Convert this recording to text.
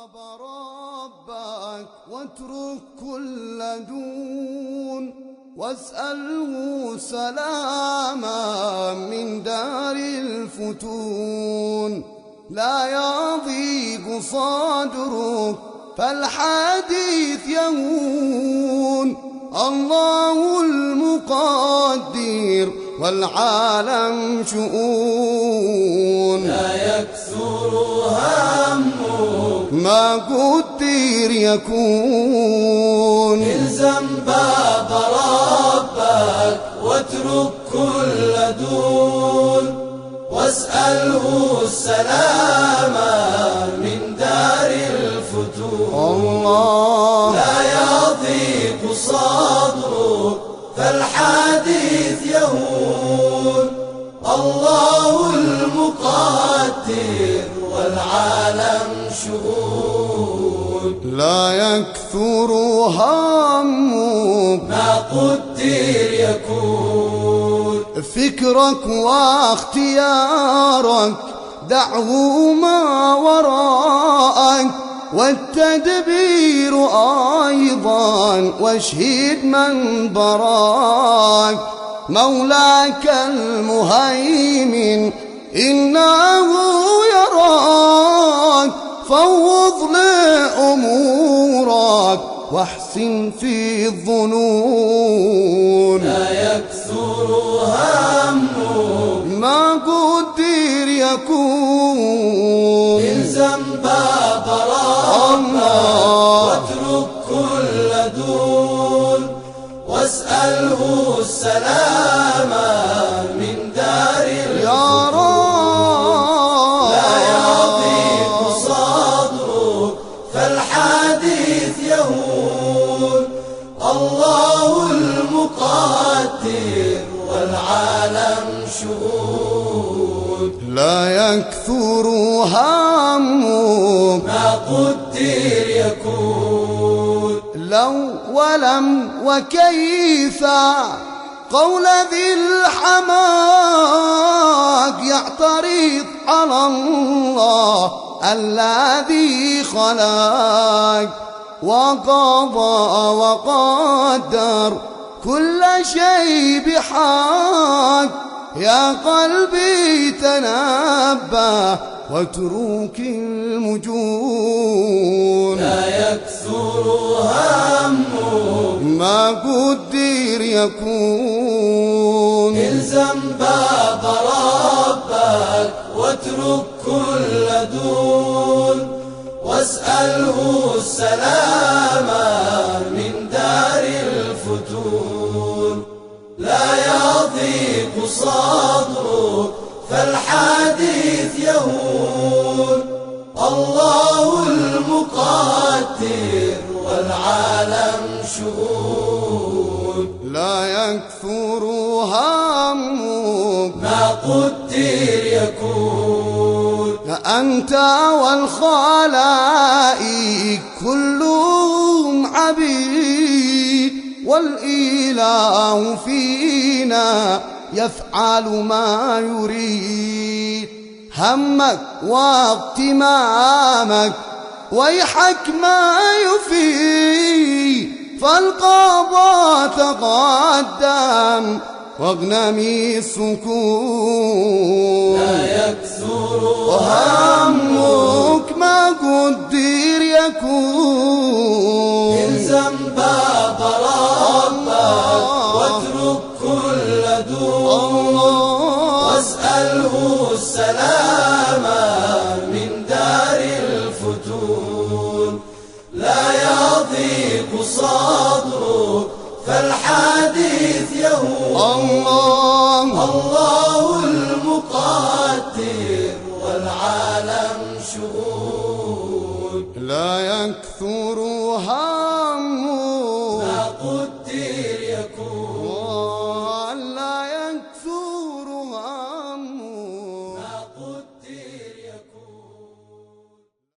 ربك واترك كل دون واسأله سلاما من دار الفتون. لا يضيق صدرك فالحديث يهون، الله المقدر والعالم شؤون. لا يكثر همك ما قدر يكون، الزم باب ربك واترك كل دون واسأله السلام من دار الفتون. الله لا يضيق صدرك فالحديث يهون، الله المقدر والعالم شؤون. لا يكثر همك ما قدر يكون، فكرك واختيارك دعه ما وراءك، والتدبير أيضا واشهد من براك. مولاك المهيمن إنه يراك، فوض لأمورك واحسن في الظنون. لا يكثر همك ما قدر يكون، الزم باب ربك واترك كل دون واسأله السلام من دار يا رب. لا يضيق صدرك فالحديث يهون، الله المقدر والعالم شؤون. لا يكثر همك ما قدر يكون، لو ولم وكيف قول ذي الحماق يعترض على الله الذي خلق وقضى وقدر كل شيء بحق. يا قلبي تنبه واترك المجون. لا يكثر همك ما قدر يكون، الزم باب ربك واترك كل دون واسأله السلام من دار الفتون. لا يضيق صدرك فالحديث يهون، الله المقدر والعالم شؤون. لا يكثر همك ما قدر يكون، أنت والخلائق كلهم عبيد، والإله فينا يفعل ما يريد. همك واغتمامك ويحك ما يفيد، فالقضاء تقدم واغنمي السكون. لا يكثر همك ما قدر يكون، الزم باب ربك واترك كل دون واسأله السلام من دار الفتون. لا يضيق صدرك فالحديث يهون، الله المقدر والعالم شؤون. لا يكثر